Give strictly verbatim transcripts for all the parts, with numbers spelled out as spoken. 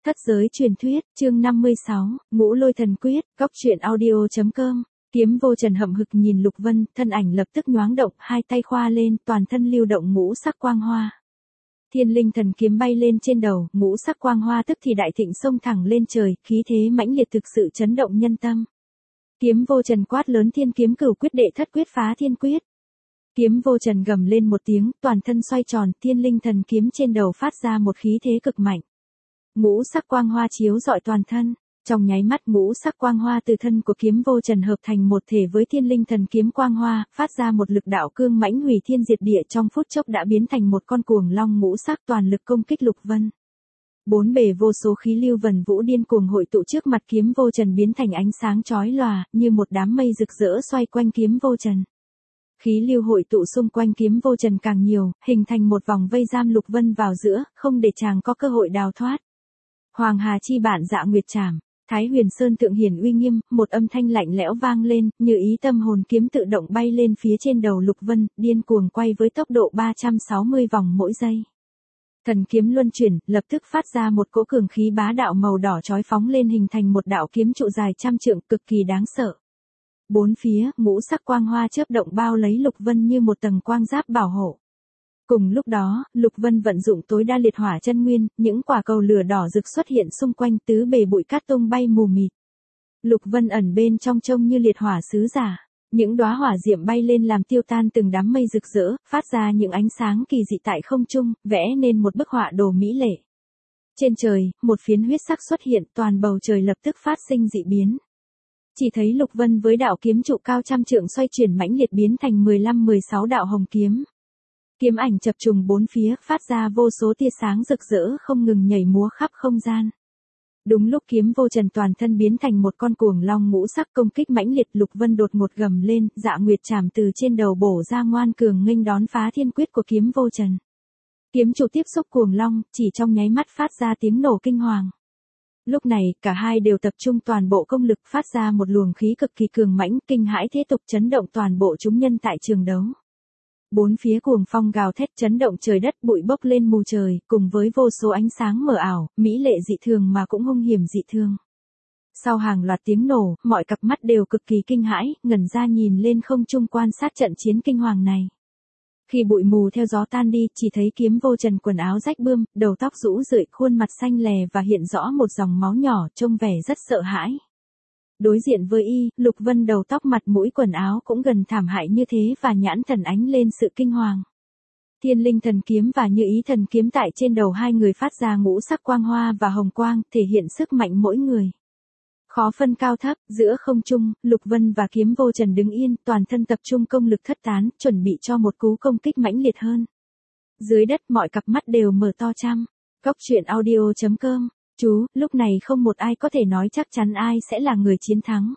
Thất giới truyền thuyết, chương năm mươi sáu, Ngũ Lôi Thần Quyết, góc truyện audio.com. Kiếm Vô Trần hậm hực nhìn Lục Vân, thân ảnh lập tức nhoáng động, hai tay khoa lên, toàn thân lưu động ngũ sắc quang hoa. Thiên Linh Thần Kiếm bay lên trên đầu, ngũ sắc quang hoa tức thì đại thịnh xông thẳng lên trời, khí thế mãnh liệt thực sự chấn động nhân tâm. Kiếm Vô Trần quát lớn Thiên Kiếm Cửu Quyết đệ thất quyết phá thiên quyết. Kiếm Vô Trần gầm lên một tiếng, toàn thân xoay tròn, Thiên Linh Thần Kiếm trên đầu phát ra một khí thế cực mạnh. Ngũ sắc quang hoa chiếu rọi toàn thân, trong nháy mắt ngũ sắc quang hoa từ thân của Kiếm Vô Trần hợp thành một thể với Thiên Linh Thần Kiếm quang hoa, phát ra một lực đạo cương mãnh hủy thiên diệt địa, trong phút chốc đã biến thành một con cuồng long ngũ sắc toàn lực công kích Lục Vân. Bốn bề vô số khí lưu vần vũ điên cuồng hội tụ trước mặt Kiếm Vô Trần biến thành ánh sáng chói lòa, như một đám mây rực rỡ xoay quanh Kiếm Vô Trần. Khí lưu hội tụ xung quanh Kiếm Vô Trần càng nhiều, hình thành một vòng vây giam Lục Vân vào giữa, không để chàng có cơ hội đào thoát. Hoàng Hà chi bản Dạ Nguyệt Trảm, Thái Huyền Sơn tượng hiển uy nghiêm, một âm thanh lạnh lẽo vang lên, như ý tâm hồn kiếm tự động bay lên phía trên đầu Lục Vân, điên cuồng quay với tốc độ ba trăm sáu mươi vòng mỗi giây. Thần kiếm luân chuyển, lập tức phát ra một cỗ cường khí bá đạo màu đỏ chói phóng lên hình thành một đạo kiếm trụ dài trăm trượng, cực kỳ đáng sợ. Bốn phía, ngũ sắc quang hoa chớp động bao lấy Lục Vân như một tầng quang giáp bảo hộ. Cùng lúc đó, Lục Vân vận dụng tối đa liệt hỏa chân nguyên, những quả cầu lửa đỏ rực xuất hiện xung quanh, tứ bề bụi cát tung bay mù mịt. Lục Vân ẩn bên trong trông như liệt hỏa sứ giả, những đóa hỏa diệm bay lên làm tiêu tan từng đám mây rực rỡ, phát ra những ánh sáng kỳ dị tại không trung, vẽ nên một bức họa đồ mỹ lệ. Trên trời, một phiến huyết sắc xuất hiện, toàn bầu trời lập tức phát sinh dị biến. Chỉ thấy Lục Vân với đạo kiếm trụ cao trăm trượng xoay chuyển mãnh liệt biến thành mười lăm mười sáu đạo hồng kiếm. Kiếm ảnh chập trùng bốn phía, phát ra vô số tia sáng rực rỡ không ngừng nhảy múa khắp không gian. Đúng lúc Kiếm Vô Trần toàn thân biến thành một con cuồng long ngũ sắc công kích mãnh liệt, Lục Vân đột ngột gầm lên, Dạ Nguyệt Trảm từ trên đầu bổ ra ngoan cường nghênh đón phá thiên quyết của Kiếm Vô Trần. Kiếm trụ tiếp xúc cuồng long, chỉ trong nháy mắt phát ra tiếng nổ kinh hoàng. Lúc này, cả hai đều tập trung toàn bộ công lực, phát ra một luồng khí cực kỳ cường mãnh, kinh hãi thế tục chấn động toàn bộ chúng nhân tại trường đấu. Bốn phía cuồng phong gào thét chấn động trời đất, bụi bốc lên mù trời, cùng với vô số ánh sáng mờ ảo, mỹ lệ dị thường mà cũng hung hiểm dị thường. Sau hàng loạt tiếng nổ, mọi cặp mắt đều cực kỳ kinh hãi, ngẩn ra nhìn lên không trung quan sát trận chiến kinh hoàng này. Khi bụi mù theo gió tan đi, chỉ thấy Kiếm Vô Trần quần áo rách bươm, đầu tóc rũ rượi, khuôn mặt xanh lè và hiện rõ một dòng máu nhỏ, trông vẻ rất sợ hãi. Đối diện với y, Lục Vân đầu tóc mặt mũi quần áo cũng gần thảm hại như thế và nhãn thần ánh lên sự kinh hoàng. Thiên Linh Thần Kiếm và Như Ý Thần Kiếm tại trên đầu hai người phát ra ngũ sắc quang hoa và hồng quang, thể hiện sức mạnh mỗi người. Khó phân cao thấp, giữa không trung, Lục Vân và Kiếm Vô Trần đứng yên, toàn thân tập trung công lực thất tán, chuẩn bị cho một cú công kích mãnh liệt hơn. Dưới đất mọi cặp mắt đều mở to chăm. Góc truyện audio.com. Chú, lúc này không một ai có thể nói chắc chắn ai sẽ là người chiến thắng.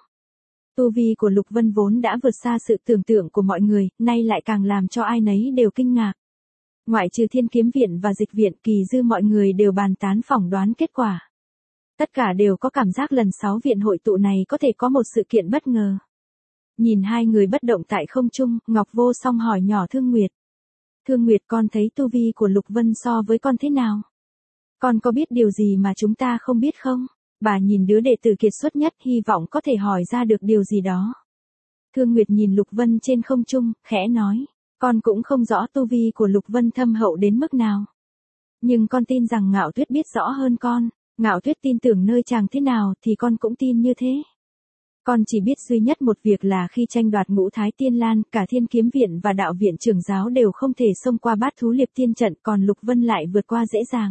Tu vi của Lục Vân vốn đã vượt xa sự tưởng tượng của mọi người, nay lại càng làm cho ai nấy đều kinh ngạc. Ngoại trừ Thiên Kiếm Viện và Dịch Viện, kỳ dư mọi người đều bàn tán phỏng đoán kết quả. Tất cả đều có cảm giác lần sáu viện hội tụ này có thể có một sự kiện bất ngờ. Nhìn hai người bất động tại không trung, Ngọc Vô Song hỏi nhỏ Thương Nguyệt. Thương Nguyệt, con thấy tu vi của Lục Vân so với con thế nào? Con có biết điều gì mà chúng ta không biết không? Bà nhìn đứa đệ tử kiệt xuất nhất, hy vọng có thể hỏi ra được điều gì đó. Thương Nguyệt nhìn Lục Vân trên không trung, khẽ nói. Con cũng không rõ tu vi của Lục Vân thâm hậu đến mức nào. Nhưng con tin rằng Ngạo Tuyết biết rõ hơn con. Ngạo Tuyết tin tưởng nơi chàng thế nào thì con cũng tin như thế. Con chỉ biết duy nhất một việc là khi tranh đoạt Ngũ Thái Tiên Lan, cả Thiên Kiếm Viện và Đạo Viện Trưởng Giáo đều không thể xông qua Bát Thú Liệp Tiên trận, còn Lục Vân lại vượt qua dễ dàng.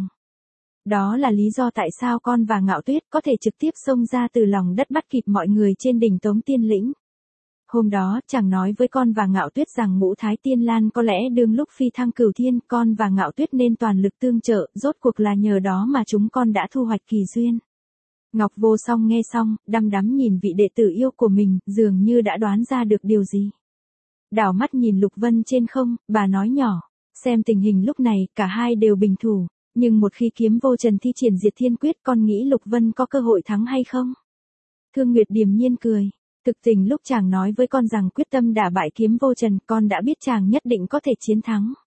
Đó là lý do tại sao con và Ngạo Tuyết có thể trực tiếp xông ra từ lòng đất bắt kịp mọi người trên đỉnh Tống Tiên Lĩnh. Hôm đó, chàng nói với con và Ngạo Tuyết rằng Ngũ Thái Tiên Lan có lẽ đương lúc phi thăng cửu thiên, con và Ngạo Tuyết nên toàn lực tương trợ, rốt cuộc là nhờ đó mà chúng con đã thu hoạch kỳ duyên. Ngọc Vô Song nghe xong, đăm đắm nhìn vị đệ tử yêu của mình, dường như đã đoán ra được điều gì. Đảo mắt nhìn Lục Vân trên không, bà nói nhỏ, xem tình hình lúc này, cả hai đều bình thủ. Nhưng một khi Kiếm Vô Trần thi triển Diệt Thiên Quyết, con nghĩ Lục Vân có cơ hội thắng hay không? Thương Nguyệt điềm nhiên cười. Thực tình lúc chàng nói với con rằng quyết tâm đả bại Kiếm Vô Trần, con đã biết chàng nhất định có thể chiến thắng.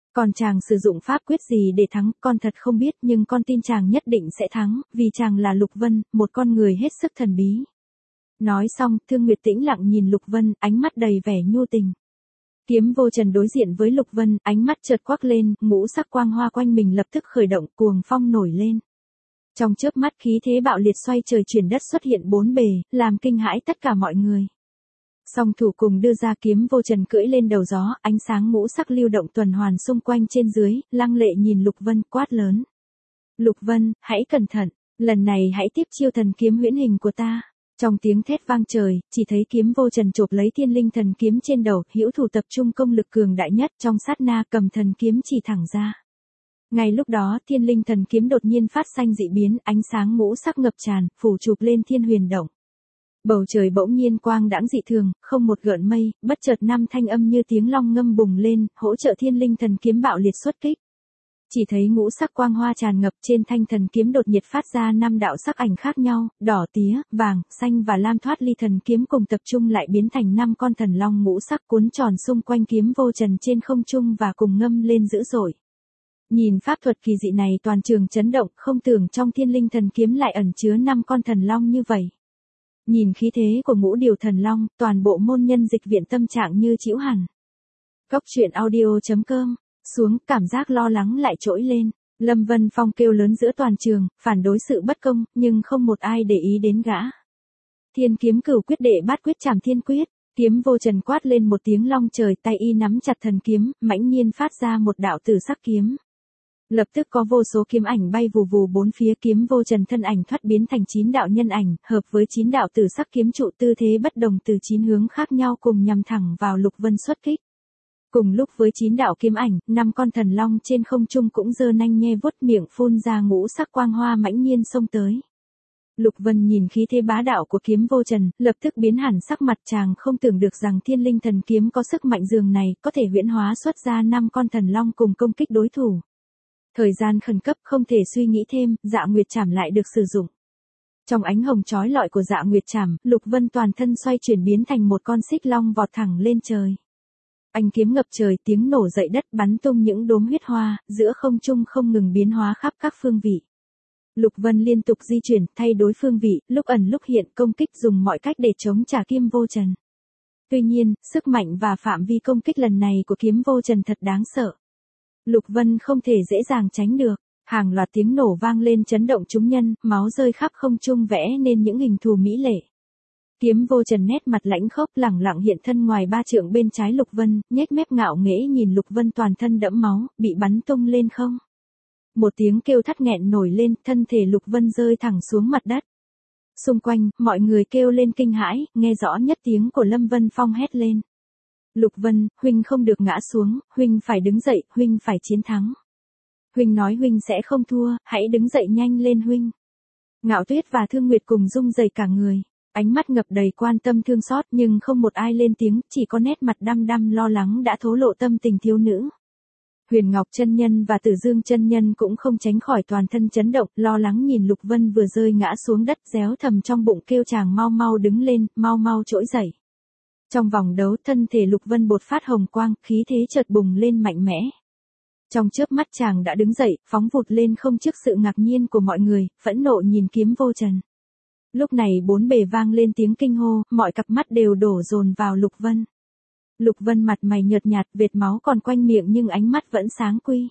Còn chàng sử dụng pháp quyết gì để thắng, con thật không biết, nhưng con tin chàng nhất định sẽ thắng, vì chàng là Lục Vân, một con người hết sức thần bí. Nói xong, Thương Nguyệt tĩnh lặng nhìn Lục Vân, ánh mắt đầy vẻ nhu tình. Kiếm Vô Trần đối diện với Lục Vân, ánh mắt chợt quắc lên, ngũ sắc quang hoa quanh mình lập tức khởi động, cuồng phong nổi lên. Trong chớp mắt khí thế bạo liệt xoay trời chuyển đất xuất hiện bốn bề, làm kinh hãi tất cả mọi người. Song thủ cùng đưa ra, Kiếm Vô Trần cưỡi lên đầu gió, ánh sáng ngũ sắc lưu động tuần hoàn xung quanh trên dưới, lăng lệ nhìn Lục Vân quát lớn. Lục Vân, hãy cẩn thận, lần này hãy tiếp chiêu thần kiếm huyễn hình của ta. Trong tiếng thét vang trời, chỉ thấy Kiếm Vô Trần chộp lấy thiên linh thần kiếm trên đầu, hữu thủ tập trung công lực cường đại nhất, trong sát na cầm thần kiếm chỉ thẳng ra. Ngay lúc đó, thiên linh thần kiếm đột nhiên phát xanh dị biến, ánh sáng ngũ sắc ngập tràn, phủ chụp lên thiên huyền động. Bầu trời bỗng nhiên quang đãng dị thường, không một gợn mây, bất chợt năm thanh âm như tiếng long ngâm bùng lên, hỗ trợ thiên linh thần kiếm bạo liệt xuất kích. Chỉ thấy ngũ sắc quang hoa tràn ngập, trên thanh thần kiếm đột nhiệt phát ra năm đạo sắc ảnh khác nhau, đỏ tía, vàng, xanh và lam, thoát ly thần kiếm cùng tập trung lại biến thành năm con thần long ngũ sắc cuốn tròn xung quanh Kiếm Vô Trần trên không trung và cùng ngâm lên dữ dội. Nhìn pháp thuật kỳ dị này, toàn trường chấn động, không tưởng trong thiên linh thần kiếm lại ẩn chứa năm con thần long như vậy. Nhìn khí thế của ngũ điều thần long, toàn bộ môn nhân dịch viện tâm trạng như chĩu hẳn. Cốc truyện audio chấm com, xuống, cảm giác lo lắng lại trỗi lên. Lâm Vân Phong kêu lớn giữa toàn trường, phản đối sự bất công, nhưng không một ai để ý đến gã. Thiên kiếm cửu quyết đệ bát quyết trảm thiên quyết, Kiếm Vô Trần quát lên một tiếng long trời, tay y nắm chặt thần kiếm, mãnh nhiên phát ra một đạo tử sắc kiếm. Lập tức có vô số kiếm ảnh bay vù vù bốn phía, Kiếm Vô Trần thân ảnh thoát biến thành chín đạo nhân ảnh, hợp với chín đạo tử sắc kiếm trụ, tư thế bất đồng từ chín hướng khác nhau cùng nhằm thẳng vào Lục Vân xuất kích. Cùng lúc với chín đạo kiếm ảnh, năm con thần long trên không trung cũng giơ nanh nhe vuốt, miệng phun ra ngũ sắc quang hoa mãnh nhiên xông tới. Lục Vân nhìn khí thế bá đạo của Kiếm Vô Trần, lập tức biến hẳn sắc mặt, chàng không tưởng được rằng thiên linh thần kiếm có sức mạnh dường này, có thể huyễn hóa xuất ra năm con thần long cùng công kích đối thủ. Thời gian khẩn cấp, không thể suy nghĩ thêm, Dạ Nguyệt Trảm lại được sử dụng. Trong ánh hồng chói lọi của Dạ Nguyệt Trảm, Lục Vân toàn thân xoay chuyển biến thành một con xích long vọt thẳng lên trời. Ánh kiếm ngập trời, tiếng nổ dậy đất, bắn tung những đốm huyết hoa, giữa không trung không ngừng biến hóa khắp các phương vị. Lục Vân liên tục di chuyển, thay đổi phương vị, lúc ẩn lúc hiện, công kích dùng mọi cách để chống trả Kiếm Vô Trần. Tuy nhiên, sức mạnh và phạm vi công kích lần này của Kiếm Vô Trần thật đáng sợ. Lục Vân không thể dễ dàng tránh được, hàng loạt tiếng nổ vang lên chấn động chúng nhân, máu rơi khắp không trung vẽ nên những hình thù mỹ lệ. Kiếm Vô Trần nét mặt lãnh khốc, lẳng lặng hiện thân ngoài ba trượng bên trái Lục Vân, nhếch mép ngạo nghễ nhìn Lục Vân toàn thân đẫm máu, bị bắn tung lên không. Một tiếng kêu thắt nghẹn nổi lên, thân thể Lục Vân rơi thẳng xuống mặt đất. Xung quanh, mọi người kêu lên kinh hãi, nghe rõ nhất tiếng của Lâm Vân Phong hét lên. Lục Vân, huynh không được ngã xuống, huynh phải đứng dậy, huynh phải chiến thắng. Huynh nói huynh sẽ không thua, hãy đứng dậy nhanh lên huynh. Ngạo Tuyết và Thương Nguyệt cùng rung rẩy cả người, ánh mắt ngập đầy quan tâm thương xót, nhưng không một ai lên tiếng, chỉ có nét mặt đăm đăm lo lắng đã thổ lộ tâm tình thiếu nữ. Huyền Ngọc chân nhân và Tử Dương chân nhân cũng không tránh khỏi toàn thân chấn động, lo lắng nhìn Lục Vân vừa rơi ngã xuống đất, réo thầm trong bụng kêu chàng mau mau đứng lên, mau mau trỗi dậy. Trong vòng đấu, thân thể Lục Vân bột phát hồng quang, khí thế chợt bùng lên mạnh mẽ. Trong chớp mắt chàng đã đứng dậy, phóng vụt lên không trước sự ngạc nhiên của mọi người, phẫn nộ nhìn Kiếm Vô Trần. Lúc này bốn bề vang lên tiếng kinh hô, mọi cặp mắt đều đổ dồn vào Lục Vân. Lục Vân mặt mày nhợt nhạt, vệt máu còn quanh miệng nhưng ánh mắt vẫn sáng quy.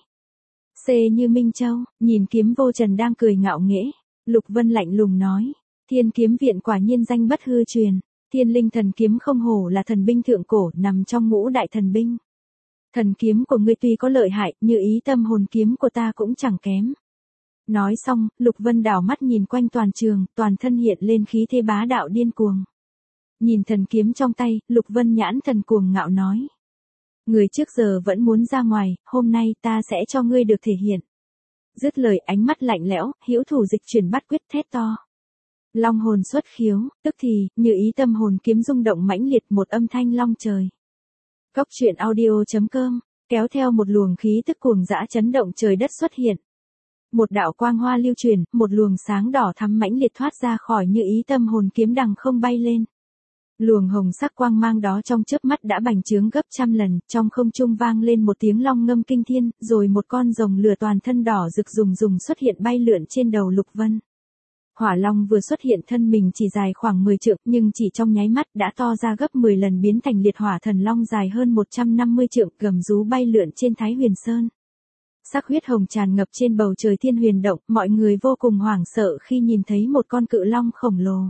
Xê như Minh Châu, nhìn Kiếm Vô Trần đang cười ngạo nghễ, Lục Vân lạnh lùng nói, Thiên Kiếm Viện quả nhiên danh bất hư truyền. Thiên linh thần kiếm không hổ là thần binh thượng cổ, nằm trong ngũ đại thần binh. Thần kiếm của ngươi tuy có lợi hại, như ý tâm hồn kiếm của ta cũng chẳng kém. Nói xong, Lục Vân đảo mắt nhìn quanh toàn trường, toàn thân hiện lên khí thế bá đạo điên cuồng. Nhìn thần kiếm trong tay, Lục Vân nhãn thần cuồng ngạo nói. Người trước giờ vẫn muốn ra ngoài, hôm nay ta sẽ cho ngươi được thể hiện. Dứt lời, ánh mắt lạnh lẽo, hữu thủ dịch chuyển bắt quyết thét to. Long hồn xuất khiếu, tức thì, như ý tâm hồn kiếm rung động mãnh liệt, một âm thanh long trời. Cốc truyện audio chấm com, kéo theo một luồng khí tức cuồng dã chấn động trời đất xuất hiện. Một đạo quang hoa lưu truyền, một luồng sáng đỏ thắm mãnh liệt thoát ra khỏi như ý tâm hồn kiếm đằng không bay lên. Luồng hồng sắc quang mang đó trong chớp mắt đã bành trướng gấp trăm lần, trong không trung vang lên một tiếng long ngâm kinh thiên, rồi một con rồng lửa toàn thân đỏ rực rùng rùng xuất hiện bay lượn trên đầu Lục Vân. Hỏa long vừa xuất hiện thân mình chỉ dài khoảng mười trượng, nhưng chỉ trong nháy mắt đã to ra gấp mười lần biến thành liệt hỏa thần long dài hơn một trăm năm mươi trượng, gầm rú bay lượn trên Thái Huyền Sơn. Sắc huyết hồng tràn ngập trên bầu trời Thiên Huyền Động, mọi người vô cùng hoảng sợ khi nhìn thấy một con cự long khổng lồ.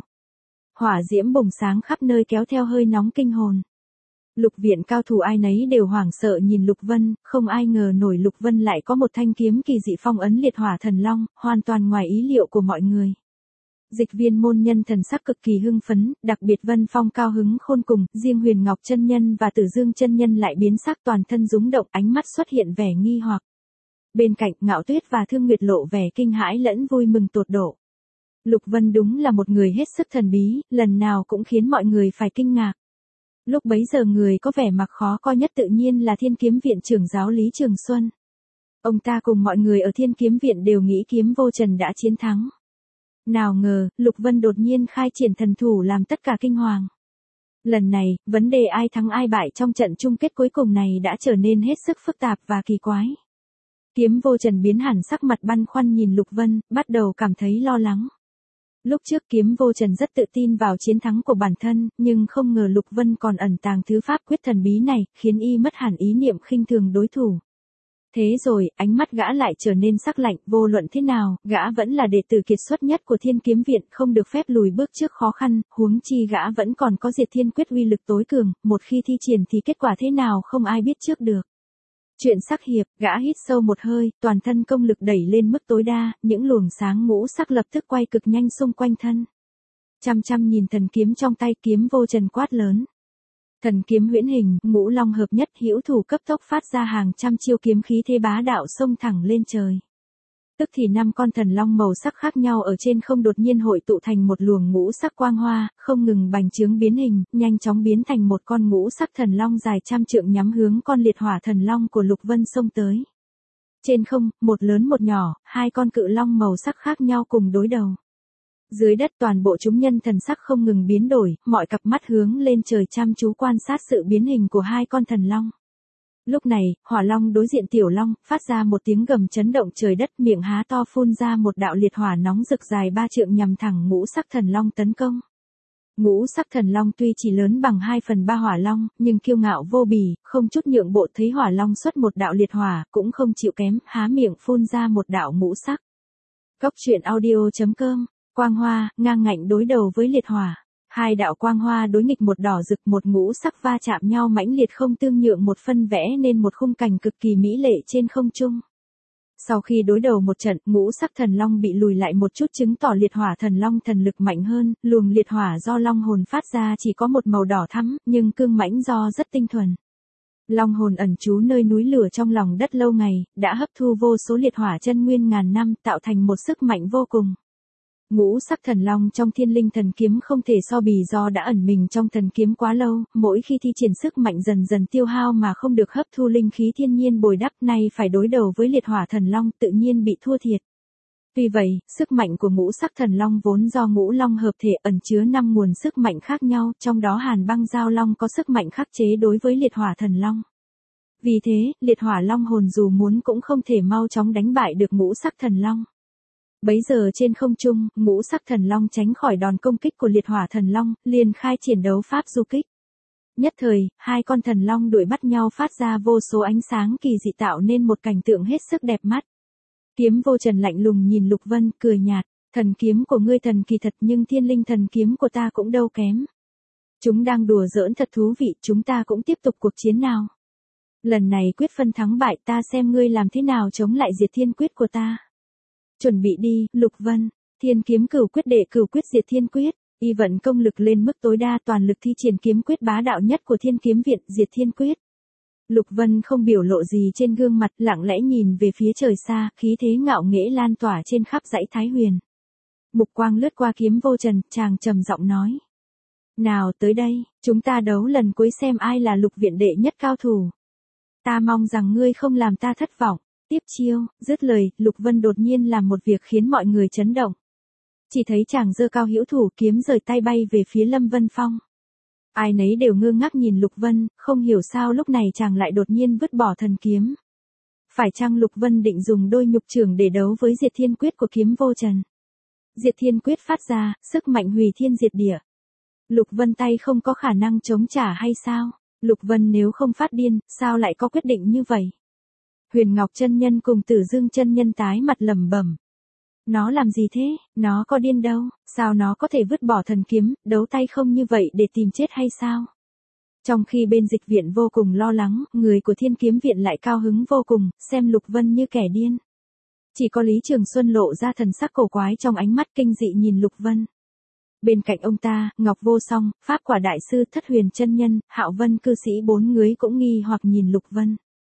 Hỏa diễm bùng sáng khắp nơi kéo theo hơi nóng kinh hồn. Lục viện cao thủ ai nấy đều hoảng sợ nhìn Lục Vân, không ai ngờ nổi Lục Vân lại có một thanh kiếm kỳ dị phong ấn liệt hỏa thần long, hoàn toàn ngoài ý liệu của mọi người. Dịch viên môn nhân thần sắc cực kỳ hưng phấn, đặc biệt Vân Phong cao hứng khôn cùng, riêng Huyền Ngọc chân nhân và Tử Dương chân nhân lại biến sắc toàn thân rúng động, ánh mắt xuất hiện vẻ nghi hoặc. Bên cạnh Ngạo Tuyết và Thương Nguyệt lộ vẻ kinh hãi lẫn vui mừng tột độ. Lục Vân đúng là một người hết sức thần bí, lần nào cũng khiến mọi người phải kinh ngạc. Lúc bấy giờ người có vẻ mặt khó coi nhất tự nhiên là Thiên Kiếm Viện trưởng giáo Lý Trường Xuân. Ông ta cùng mọi người ở Thiên Kiếm Viện đều nghĩ Kiếm Vô Trần đã chiến thắng. Nào ngờ, Lục Vân đột nhiên khai triển thần thủ làm tất cả kinh hoàng. Lần này, vấn đề ai thắng ai bại trong trận chung kết cuối cùng này đã trở nên hết sức phức tạp và kỳ quái. Kiếm Vô Trần biến hẳn sắc mặt băn khoăn nhìn Lục Vân, bắt đầu cảm thấy lo lắng. Lúc trước Kiếm Vô Trần rất tự tin vào chiến thắng của bản thân, nhưng không ngờ Lục Vân còn ẩn tàng thứ pháp quyết thần bí này, khiến y mất hẳn ý niệm khinh thường đối thủ. Thế rồi, ánh mắt gã lại trở nên sắc lạnh, vô luận thế nào, gã vẫn là đệ tử kiệt xuất nhất của Thiên Kiếm Viện, không được phép lùi bước trước khó khăn, huống chi gã vẫn còn có Diệt Thiên Quyết uy lực tối cường, một khi thi triển thì kết quả thế nào không ai biết trước được. Chuyện sắc hiệp, gã hít sâu một hơi, toàn thân công lực đẩy lên mức tối đa, những luồng sáng ngũ sắc lập tức quay cực nhanh xung quanh thân. Chăm chăm nhìn thần kiếm trong tay, Kiếm Vô Trần quát lớn. Thần kiếm huyễn hình, ngũ long hợp nhất, hữu thủ cấp tốc phát ra hàng trăm chiêu kiếm khí thế bá đạo xông thẳng lên trời. Tức thì năm con thần long màu sắc khác nhau ở trên không đột nhiên hội tụ thành một luồng ngũ sắc quang hoa, không ngừng bành trướng biến hình, nhanh chóng biến thành một con ngũ sắc thần long dài trăm trượng nhắm hướng con liệt hỏa thần long của Lục Vân xông tới. Trên không, một lớn một nhỏ, hai con cự long màu sắc khác nhau cùng đối đầu. Dưới đất toàn bộ chúng nhân thần sắc không ngừng biến đổi, mọi cặp mắt hướng lên trời chăm chú quan sát sự biến hình của hai con thần long. Lúc này, hỏa long đối diện tiểu long, phát ra một tiếng gầm chấn động trời đất, miệng há to phun ra một đạo liệt hỏa nóng rực dài ba trượng nhằm thẳng ngũ sắc thần long tấn công. Ngũ sắc thần long tuy chỉ lớn bằng hai phần ba hỏa long, nhưng kiêu ngạo vô bì, không chút nhượng bộ, thấy hỏa long xuất một đạo liệt hỏa, cũng không chịu kém, há miệng phun ra một đạo ngũ sắc. Góc truyện audio chấm com, quang hoa, ngang ngạnh đối đầu với liệt hỏa. Hai đạo quang hoa đối nghịch, một đỏ rực một ngũ sắc va chạm nhau mãnh liệt không tương nhượng một phân, vẽ nên một khung cảnh cực kỳ mỹ lệ trên không trung. Sau khi đối đầu một trận, ngũ sắc thần long bị lùi lại một chút, chứng tỏ liệt hỏa thần long thần lực mạnh hơn, luồng liệt hỏa do long hồn phát ra chỉ có một màu đỏ thắm, nhưng cương mãnh do rất tinh thuần. Long hồn ẩn trú nơi núi lửa trong lòng đất lâu ngày, đã hấp thu vô số liệt hỏa chân nguyên ngàn năm, tạo thành một sức mạnh vô cùng. Ngũ sắc thần long trong Thiên Linh thần kiếm không thể so bì do đã ẩn mình trong thần kiếm quá lâu, mỗi khi thi triển sức mạnh dần dần tiêu hao mà không được hấp thu linh khí thiên nhiên bồi đắp, nay phải đối đầu với liệt hỏa thần long tự nhiên bị thua thiệt. Tuy vậy, sức mạnh của ngũ sắc thần long vốn do ngũ long hợp thể ẩn chứa năm nguồn sức mạnh khác nhau, trong đó Hàn Băng Giao Long có sức mạnh khắc chế đối với liệt hỏa thần long. Vì thế, liệt hỏa long hồn dù muốn cũng không thể mau chóng đánh bại được ngũ sắc thần long. Bấy giờ trên không trung, ngũ sắc thần long tránh khỏi đòn công kích của liệt hỏa thần long, liền khai triển đấu pháp du kích. Nhất thời, hai con thần long đuổi bắt nhau phát ra vô số ánh sáng kỳ dị tạo nên một cảnh tượng hết sức đẹp mắt. Kiếm Vô Trần lạnh lùng nhìn Lục Vân, cười nhạt, thần kiếm của ngươi thần kỳ thật nhưng Thiên Linh thần kiếm của ta cũng đâu kém. Chúng đang đùa giỡn thật thú vị, chúng ta cũng tiếp tục cuộc chiến nào. Lần này quyết phân thắng bại, ta xem ngươi làm thế nào chống lại Diệt Thiên Quyết của ta. Chuẩn bị đi, Lục Vân. Thiên kiếm cửu quyết đệ cửu quyết Diệt Thiên Quyết. Y vận công lực lên mức tối đa, toàn lực thi triển kiếm quyết bá đạo nhất của Thiên Kiếm Viện, Diệt Thiên Quyết. Lục Vân không biểu lộ gì trên gương mặt, lặng lẽ nhìn về phía trời xa, khí thế ngạo nghễ lan tỏa trên khắp dãy Thái Huyền. Mục quang lướt qua Kiếm Vô Trần, chàng trầm giọng nói: "Nào tới đây, chúng ta đấu lần cuối xem ai là Lục Viện đệ nhất cao thủ. Ta mong rằng ngươi không làm ta thất vọng." Tiếp chiêu, dứt lời, Lục Vân đột nhiên làm một việc khiến mọi người chấn động. Chỉ thấy chàng giơ cao hữu thủ, kiếm rời tay bay về phía Lâm Vân Phong. Ai nấy đều ngơ ngác nhìn Lục Vân, không hiểu sao lúc này chàng lại đột nhiên vứt bỏ thần kiếm. Phải chăng Lục Vân định dùng đôi nhục trường để đấu với Diệt Thiên Quyết của Kiếm Vô Trần? Diệt Thiên Quyết phát ra, sức mạnh hủy thiên diệt địa. Lục Vân tay không có khả năng chống trả hay sao? Lục Vân nếu không phát điên, sao lại có quyết định như vậy? Huyền Ngọc chân nhân cùng Tử Dương chân nhân tái mặt lẩm bẩm. Nó làm gì thế, nó có điên đâu, sao nó có thể vứt bỏ thần kiếm, đấu tay không như vậy để tìm chết hay sao? Trong khi bên dịch viện vô cùng lo lắng, người của Thiên Kiếm viện lại cao hứng vô cùng, xem Lục Vân như kẻ điên. Chỉ có Lý Trường Xuân lộ ra thần sắc cổ quái trong ánh mắt kinh dị nhìn Lục Vân. Bên cạnh ông ta, Ngọc Vô Song, Pháp Quả Đại Sư, Thất Huyền chân nhân, Hạo Vân cư sĩ bốn người cũng nghi hoặc nhìn Lục Vân.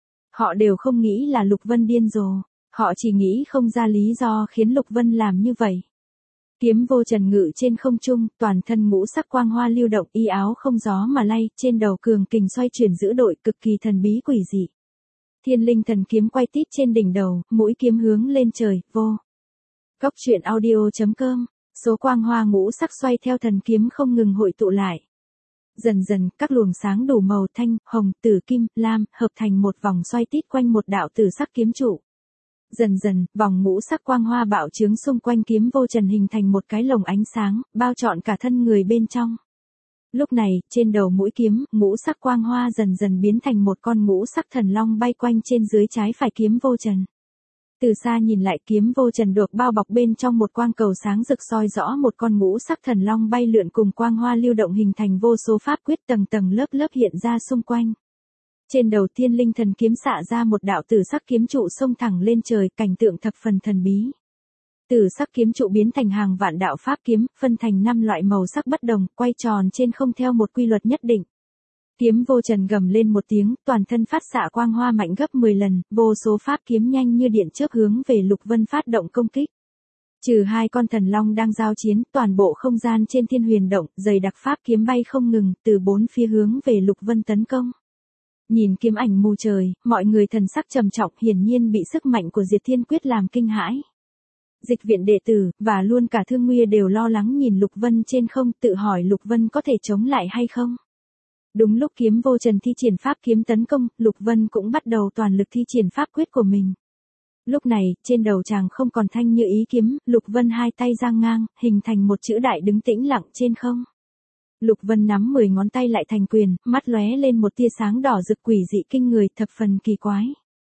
Họ đều không nghĩ là Lục Vân điên rồ, họ chỉ nghĩ không ra lý do khiến Lục Vân làm như vậy. Kiếm Vô Trần ngự trên không trung, toàn thân ngũ sắc quang hoa lưu động, y áo không gió mà lay, trên đầu cường kình xoay chuyển giữ đội, cực kỳ thần bí quỷ dị. Thiên Linh thần kiếm quay tít trên đỉnh đầu, mũi kiếm hướng lên trời, vô. Cốc truyện audio chấm com, số quang hoa ngũ sắc xoay theo thần kiếm không ngừng hội tụ lại. Dần dần, các luồng sáng đủ màu thanh, hồng, tử, kim, lam, hợp thành một vòng xoay tít quanh một đạo tử sắc kiếm trụ. Dần dần, vòng ngũ sắc quang hoa bạo chướng xung quanh Kiếm Vô Trần hình thành một cái lồng ánh sáng, bao trọn cả thân người bên trong. Lúc này, trên đầu mũi kiếm, ngũ sắc quang hoa dần dần biến thành một con ngũ sắc thần long bay quanh trên dưới trái phải Kiếm Vô Trần. Từ xa nhìn lại, Kiếm Vô Trần được bao bọc bên trong một quang cầu sáng rực soi rõ một con ngũ sắc thần long bay lượn cùng quang hoa lưu động hình thành vô số pháp quyết tầng tầng lớp lớp hiện ra xung quanh. Trên đầu Thiên Linh thần kiếm xạ ra một đạo tử sắc kiếm trụ xông thẳng lên trời, cảnh tượng thập phần thần bí. Tử sắc kiếm trụ biến thành hàng vạn đạo pháp kiếm, phân thành năm loại màu sắc bất đồng, quay tròn trên không theo một quy luật nhất định. Kiếm Vô Trần gầm lên một tiếng, toàn thân phát xạ quang hoa mạnh gấp mười lần, vô số pháp kiếm nhanh như điện chớp hướng về Lục Vân phát động công kích. Trừ hai con thần long đang giao chiến, toàn bộ không gian trên Thiên Huyền động, dày đặc pháp kiếm bay không ngừng, từ bốn phía hướng về Lục Vân tấn công. Nhìn kiếm ảnh mù trời, mọi người thần sắc trầm trọng, hiển nhiên bị sức mạnh của Diệt Thiên Quyết làm kinh hãi. Dịch viện đệ tử, và luôn cả Thương Nguy đều lo lắng nhìn Lục Vân trên không, tự hỏi Lục Vân có thể chống lại hay không. Đúng lúc Kiếm Vô Trần thi triển pháp kiếm tấn công, Lục Vân cũng bắt đầu toàn lực thi triển pháp quyết của mình. Lúc này, trên đầu chàng không còn thanh như ý kiếm, Lục Vân hai tay giang ngang, hình thành một chữ đại đứng tĩnh lặng trên không. Lục Vân nắm mười ngón tay lại thành quyền, mắt lóe lên một tia sáng đỏ rực quỷ dị kinh người, thập phần kỳ quái.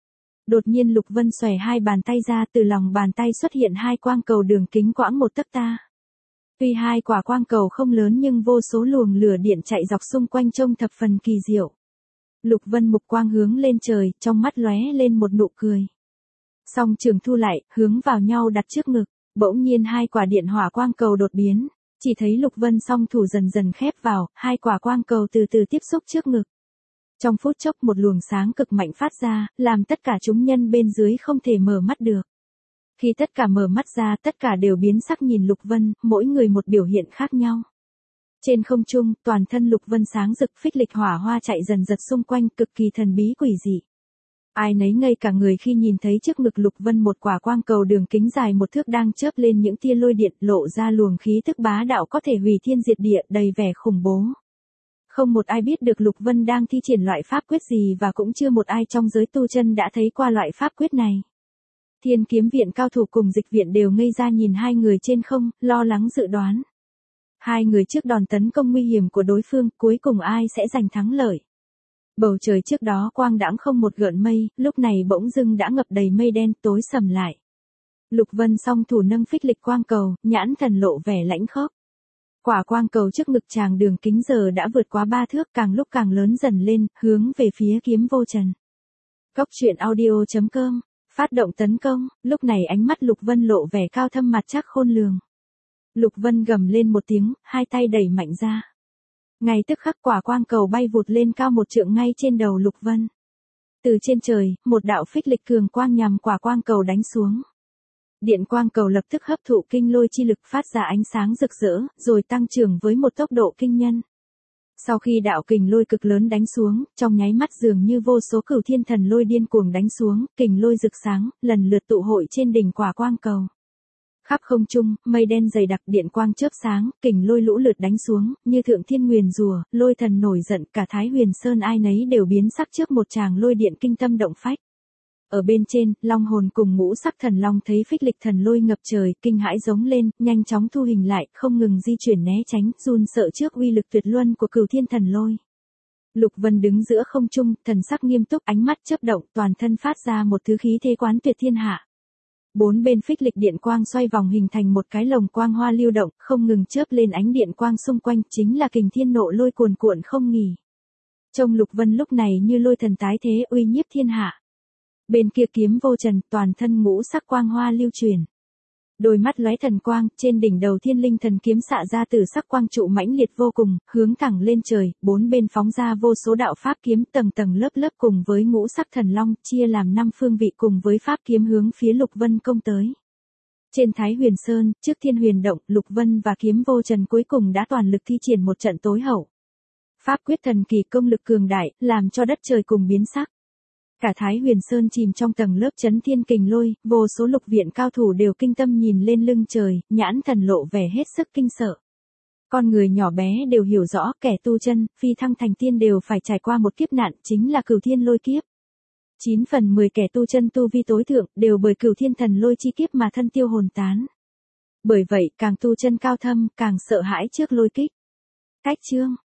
Đột nhiên Lục Vân xòe hai bàn tay ra, từ lòng bàn tay xuất hiện hai quang cầu đường kính quãng một tấc ta. Tuy hai quả quang cầu không lớn nhưng vô số luồng lửa điện chạy dọc xung quanh trông thập phần kỳ diệu. Lục Vân mục quang hướng lên trời, trong mắt lóe lên một nụ cười. Song trường thu lại, hướng vào nhau đặt trước ngực, bỗng nhiên hai quả điện hỏa quang cầu đột biến. Chỉ thấy Lục Vân song thủ dần dần khép vào, hai quả quang cầu từ từ tiếp xúc trước ngực. Trong phút chốc một luồng sáng cực mạnh phát ra, làm tất cả chúng nhân bên dưới không thể mở mắt được. Khi tất cả mở mắt ra, tất cả đều biến sắc nhìn Lục Vân, mỗi người một biểu hiện khác nhau. Trên không trung, toàn thân Lục Vân sáng rực, phích lịch hỏa hoa chạy dần dật xung quanh, cực kỳ thần bí quỷ dị. Ai nấy ngây cả người khi nhìn thấy trước ngực Lục Vân một quả quang cầu đường kính dài một thước đang chớp lên những tia lôi điện, lộ ra luồng khí tức bá đạo có thể hủy thiên diệt địa, đầy vẻ khủng bố. Không một ai biết được Lục Vân đang thi triển loại pháp quyết gì, và cũng chưa một ai trong giới tu chân đã thấy qua loại pháp quyết này. Thiên Kiếm viện cao thủ cùng Dịch viện đều ngây ra nhìn hai người trên không, lo lắng dự đoán. Hai người trước đòn tấn công nguy hiểm của đối phương, cuối cùng ai sẽ giành thắng lợi. Bầu trời trước đó quang đãng không một gợn mây, lúc này bỗng dưng đã ngập đầy mây đen, tối sầm lại. Lục Vân song thủ nâng phích lịch quang cầu, nhãn thần lộ vẻ lãnh khốc. Quả quang cầu trước ngực chàng đường kính giờ đã vượt quá ba thước, càng lúc càng lớn dần lên, hướng về phía Kiếm Vô Trần. Cốc truyện audio chấm com, phát động tấn công, lúc này ánh mắt Lục Vân lộ vẻ cao thâm mặt chắc khôn lường. Lục Vân gầm lên một tiếng, hai tay đẩy mạnh ra. Ngay tức khắc quả quang cầu bay vụt lên cao một trượng ngay trên đầu Lục Vân. Từ trên trời, một đạo phích lịch cường quang nhằm quả quang cầu đánh xuống. Điện quang cầu lập tức hấp thụ kinh lôi chi lực phát ra ánh sáng rực rỡ, rồi tăng trưởng với một tốc độ kinh nhân. Sau khi đạo kình lôi cực lớn đánh xuống, trong nháy mắt dường như vô số cửu thiên thần lôi điên cuồng đánh xuống, kình lôi rực sáng, lần lượt tụ hội trên đỉnh quả quang cầu. Khắp không trung, mây đen dày đặc, điện quang chớp sáng, kình lôi lũ lượt đánh xuống, như thượng thiên nguyền rủa, lôi thần nổi giận, cả Thái Huyền Sơn ai nấy đều biến sắc trước một tràng lôi điện kinh tâm động phách. Ở bên trên, long hồn cùng ngũ sắc thần long thấy phích lịch thần lôi ngập trời, kinh hãi giống lên, nhanh chóng thu hình lại, không ngừng di chuyển né tránh, run sợ trước uy lực tuyệt luân của Cửu Thiên Thần Lôi. Lục Vân đứng giữa không trung, thần sắc nghiêm túc, ánh mắt chớp động, toàn thân phát ra một thứ khí thế quán tuyệt thiên hạ. Bốn bên phích lịch điện quang xoay vòng hình thành một cái lồng quang hoa lưu động, không ngừng chớp lên ánh điện quang xung quanh, chính là kình thiên nộ lôi cuồn cuộn không nghỉ. Trông Lục Vân lúc này như lôi thần tái thế, uy nhiếp thiên hạ. Bên kia Kiếm Vô Trần, toàn thân ngũ sắc quang hoa lưu truyền. Đôi mắt lóe thần quang, trên đỉnh đầu Thiên Linh Thần kiếm xạ ra từ sắc quang trụ mãnh liệt vô cùng, hướng thẳng lên trời, bốn bên phóng ra vô số đạo pháp kiếm tầng tầng lớp lớp cùng với ngũ sắc thần long, chia làm năm phương vị cùng với pháp kiếm hướng phía Lục Vân công tới. Trên Thái Huyền Sơn, trước Thiên Huyền động, Lục Vân và Kiếm Vô Trần cuối cùng đã toàn lực thi triển một trận tối hậu. Pháp quyết thần kỳ công lực cường đại, làm cho đất trời cùng biến sắc. Cả Thái Huyền Sơn chìm trong tầng lớp chấn thiên kình lôi, vô số lục viện cao thủ đều kinh tâm nhìn lên lưng trời, nhãn thần lộ vẻ hết sức kinh sợ. Con người nhỏ bé đều hiểu rõ, kẻ tu chân, phi thăng thành tiên đều phải trải qua một kiếp nạn, chính là Cửu Thiên Lôi kiếp. chín phần mười kẻ tu chân tu vi tối thượng, đều bởi Cửu Thiên Thần Lôi chi kiếp mà thân tiêu hồn tán. Bởi vậy, càng tu chân cao thâm, càng sợ hãi trước lôi kích. Cách chương